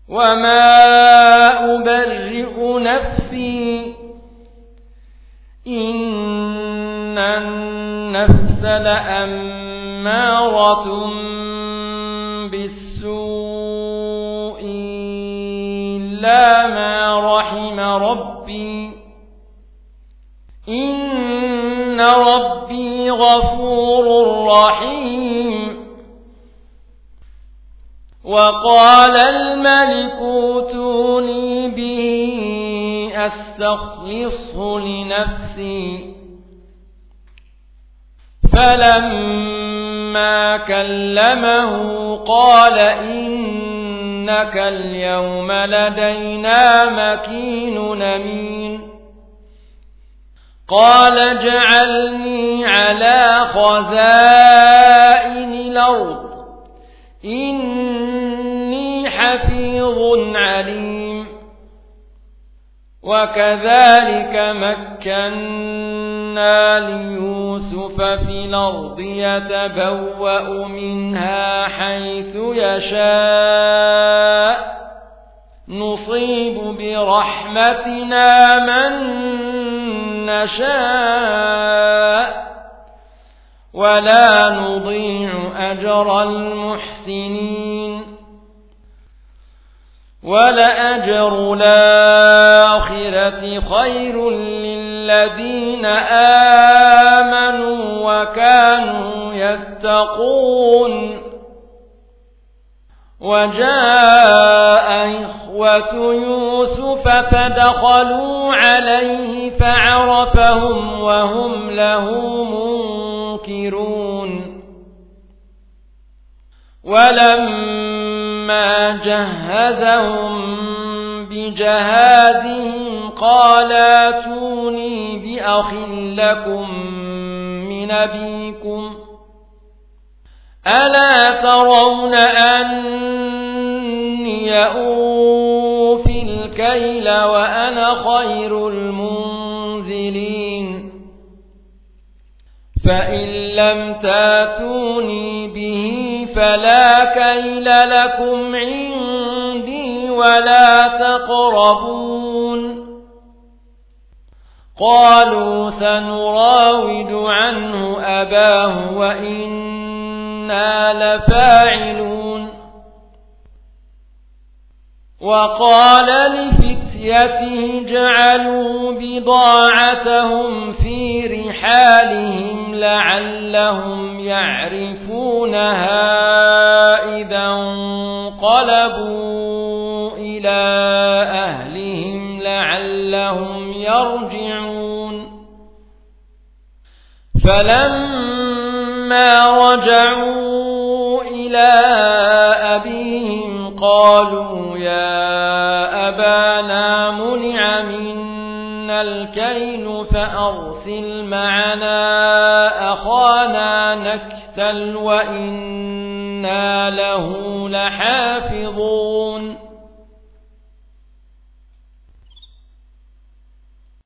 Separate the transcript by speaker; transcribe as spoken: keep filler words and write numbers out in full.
Speaker 1: وما أبرئ نفسي إن النفس لأمارة بالسوء إلا ما رحم ربي إن ربي غفور رحيم. وقال الملك ائتوني به أستخلصه لنفسي فلما كلمه قال إنك اليوم لدينا مكين أمين. قال اجعلني على خزائن الأرض إني حفيظ عليم. وكذلك مكنا ليوسف في الأرض يتبوأ منها حيث يشاء نصيب برحمتنا من نشاء ولا نضيع أجر المحسنين. ولأجر الآخرة خير للذين آمنوا وكانوا يتقون. وجاء إخوة يوسف فدخلوا عليه فعرفهم وهم له منكرون. ولما جهزهم بجهازهم قال ائتوني بأخ لكم من أبيكم ألا ترون أني أوفي الكيل وأنا خير المنزلين فإن لم تاتوني به فلا كيل لكم عندي ولا تقربون. قالوا سنراود عنه أباه وإنا لفاعلون. وقال لفتيته جعلوا بضاعتهم في رحالهم لعلهم يعرفونها إذا انقلبوا إلى أهلهم لعلهم يرجعون. فلما رجعوا إلى أبيهم قالوا يا أبانا منع منا الكيل فأرسل معنا أخانا نكتل وإنا له لحافظون.